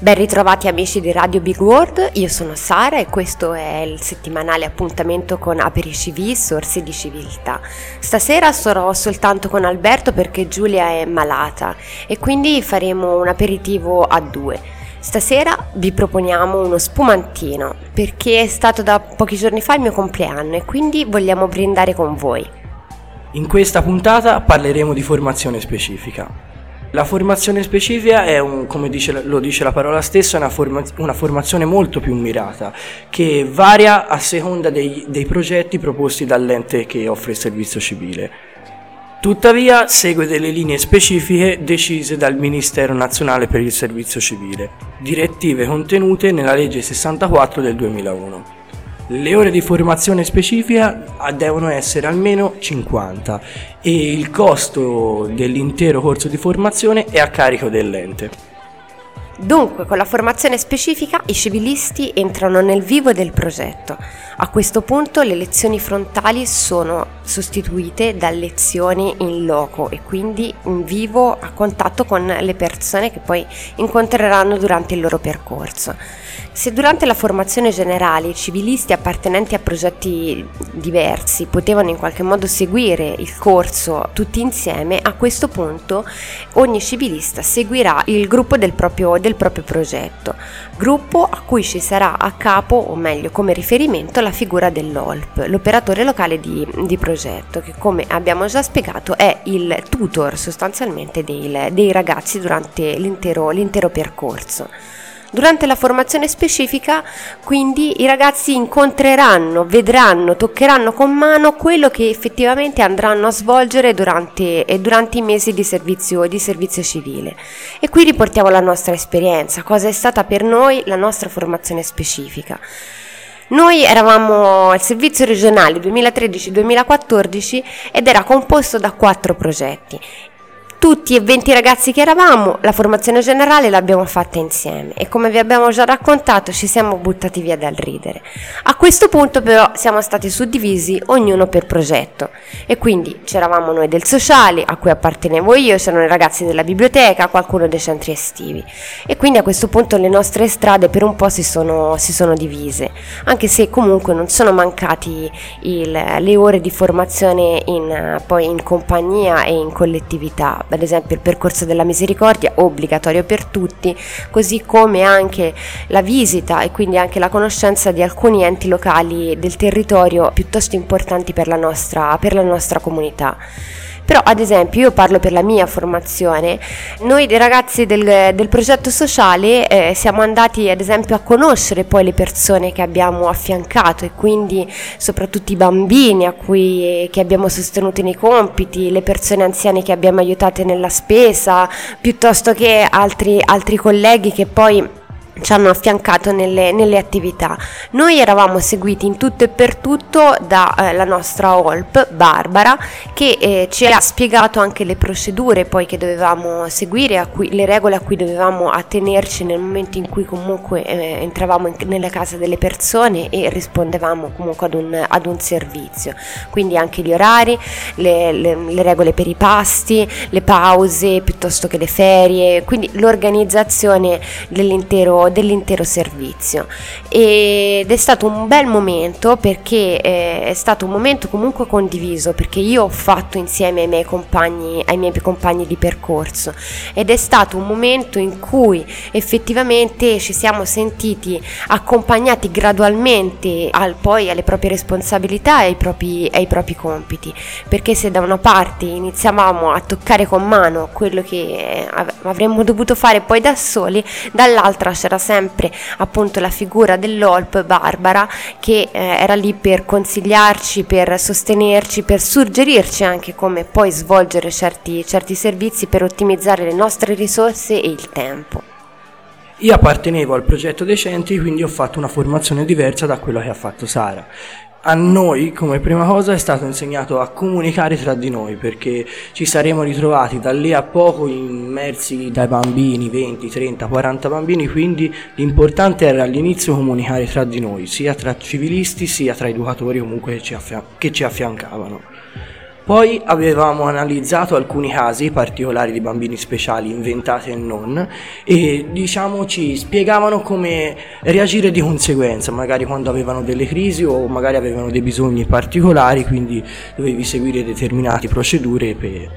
Ben ritrovati amici di Radio Big World, io sono Sara e questo è il settimanale appuntamento con Aperisci Vis, Orsi di Civiltà. Stasera sarò soltanto con Alberto perché Giulia è malata e quindi faremo un aperitivo a due. Stasera vi proponiamo uno spumantino perché è stato da pochi giorni fa il mio compleanno e quindi vogliamo brindare con voi. In questa puntata parleremo di formazione specifica. La formazione specifica è, come lo dice la parola stessa, una formazione molto più mirata, che varia a seconda dei progetti proposti dall'ente che offre il servizio civile. Tuttavia segue delle linee specifiche decise dal Ministero Nazionale per il Servizio Civile, direttive contenute nella legge 64 del 2001. Le ore di formazione specifica devono essere almeno 50 e il costo dell'intero corso di formazione è a carico dell'ente. Dunque, con la formazione specifica i civilisti entrano nel vivo del progetto. A questo punto le lezioni frontali sono sostituite da lezioni in loco e quindi in vivo a contatto con le persone che poi incontreranno durante il loro percorso. Se durante la formazione generale i civilisti appartenenti a progetti diversi potevano in qualche modo seguire il corso tutti insieme, a questo punto ogni civilista seguirà il gruppo del proprio progetto, gruppo a cui ci sarà a capo, o meglio come riferimento, la figura dell'OLP, l'operatore locale di progetto, che come abbiamo già spiegato è il tutor sostanzialmente dei ragazzi durante l'intero percorso. Durante la formazione specifica, quindi, i ragazzi incontreranno, vedranno, toccheranno con mano quello che effettivamente andranno a svolgere durante i mesi di servizio civile. E qui riportiamo la nostra esperienza, cosa è stata per noi la nostra formazione specifica. Noi eravamo al servizio regionale 2013-2014 ed era composto da 4 progetti. Tutti e 20 ragazzi che eravamo, la formazione generale l'abbiamo fatta insieme e come vi abbiamo già raccontato ci siamo buttati via dal ridere. A questo punto però siamo stati suddivisi ognuno per progetto e quindi c'eravamo noi del sociale, a cui appartenevo io, c'erano i ragazzi della biblioteca, qualcuno dei centri estivi e quindi a questo punto le nostre strade per un po' si sono divise, anche se comunque non sono mancati le ore di formazione poi in compagnia e in collettività. Ad esempio il percorso della misericordia obbligatorio per tutti, così come anche la visita e quindi anche la conoscenza di alcuni enti locali del territorio piuttosto importanti per la nostra comunità. Però ad esempio io parlo per la mia formazione, noi dei ragazzi del progetto sociale siamo andati ad esempio a conoscere poi le persone che abbiamo affiancato e quindi soprattutto i bambini che abbiamo sostenuto nei compiti, le persone anziane che abbiamo aiutate nella spesa, piuttosto che altri colleghi che poi ci hanno affiancato nelle attività. Noi eravamo seguiti in tutto e per tutto dalla nostra OLP Barbara che ci ha spiegato anche le procedure poi che dovevamo seguire, le regole a cui dovevamo attenerci nel momento in cui comunque entravamo nella casa delle persone e rispondevamo comunque ad un servizio, quindi anche gli orari, le regole per i pasti, le pause piuttosto che le ferie, quindi l'organizzazione dell'intero servizio. Ed è stato un bel momento perché è stato un momento comunque condiviso, perché io ho fatto insieme ai miei compagni di percorso ed è stato un momento in cui effettivamente ci siamo sentiti accompagnati gradualmente poi alle proprie responsabilità e ai propri compiti, perché se da una parte iniziavamo a toccare con mano quello che avremmo dovuto fare poi da soli, dall'altra c'era sempre appunto la figura dell'OLP Barbara che era lì per consigliarci, per sostenerci, per suggerirci anche come poi svolgere certi servizi per ottimizzare le nostre risorse e il tempo. Io appartenevo al progetto dei centri, quindi ho fatto una formazione diversa da quello che ha fatto Sara. A noi come prima cosa è stato insegnato a comunicare tra di noi, perché ci saremo ritrovati da lì a poco immersi dai bambini, 20, 30, 40 bambini, quindi l'importante era all'inizio comunicare tra di noi, sia tra civilisti sia tra educatori comunque che ci affiancavano. Poi avevamo analizzato alcuni casi particolari di bambini speciali, inventati e non, e diciamo ci spiegavano come reagire di conseguenza, magari quando avevano delle crisi o magari avevano dei bisogni particolari, quindi dovevi seguire determinate procedure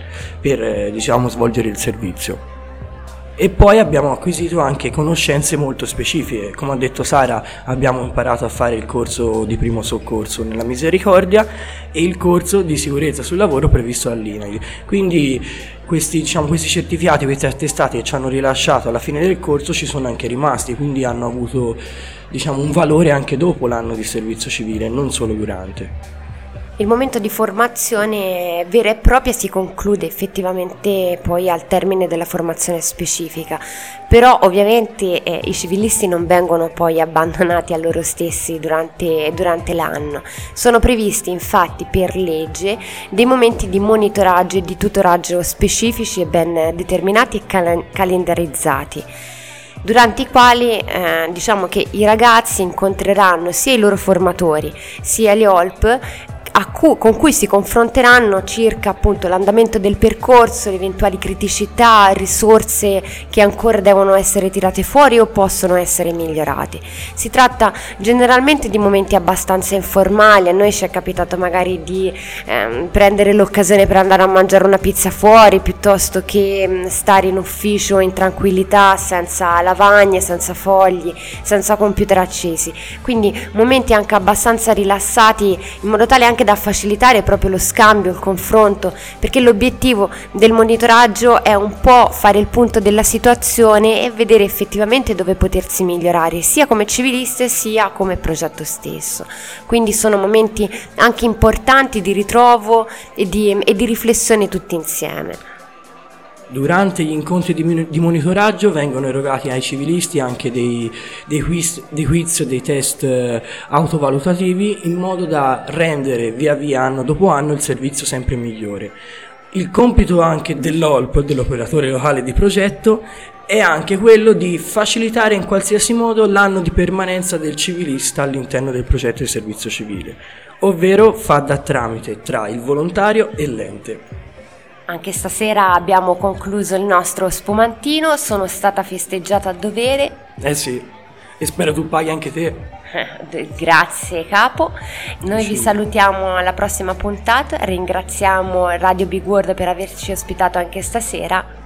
per diciamo svolgere il servizio. E poi abbiamo acquisito anche conoscenze molto specifiche. Come ha detto Sara, abbiamo imparato a fare il corso di primo soccorso nella Misericordia e il corso di sicurezza sul lavoro previsto dall'INAIL. Quindi questi certificati, questi attestati che ci hanno rilasciato alla fine del corso ci sono anche rimasti, quindi hanno avuto un valore anche dopo l'anno di servizio civile, non solo durante. Il momento di formazione vera e propria si conclude effettivamente poi al termine della formazione specifica, però ovviamente i civilisti non vengono poi abbandonati a loro stessi durante l'anno. Sono previsti infatti per legge dei momenti di monitoraggio e di tutoraggio specifici e ben determinati e calendarizzati, durante i quali diciamo che i ragazzi incontreranno sia i loro formatori sia gli OLP con cui si confronteranno circa appunto l'andamento del percorso, le eventuali criticità, risorse che ancora devono essere tirate fuori o possono essere migliorate. Si tratta generalmente di momenti abbastanza informali. A noi ci è capitato magari di prendere l'occasione per andare a mangiare una pizza fuori piuttosto che stare in ufficio in tranquillità, senza lavagne, senza fogli, senza computer accesi, quindi momenti anche abbastanza rilassati, in modo tale anche da facilitare proprio lo scambio, il confronto, perché l'obiettivo del monitoraggio è un po' fare il punto della situazione e vedere effettivamente dove potersi migliorare, sia come civiliste sia come progetto stesso. Quindi sono momenti anche importanti di ritrovo e di riflessione tutti insieme. Durante gli incontri di monitoraggio vengono erogati ai civilisti anche dei quiz, dei test autovalutativi, in modo da rendere via via, anno dopo anno, il servizio sempre migliore. Il compito anche dell'OLP, dell'operatore locale di progetto, è anche quello di facilitare in qualsiasi modo l'anno di permanenza del civilista all'interno del progetto di servizio civile, ovvero fa da tramite tra il volontario e l'ente. Anche stasera abbiamo concluso il nostro spumantino, sono stata festeggiata a dovere. Sì, e spero tu paghi anche te. Grazie capo, noi vi salutiamo alla prossima puntata, ringraziamo Radio Big World per averci ospitato anche stasera.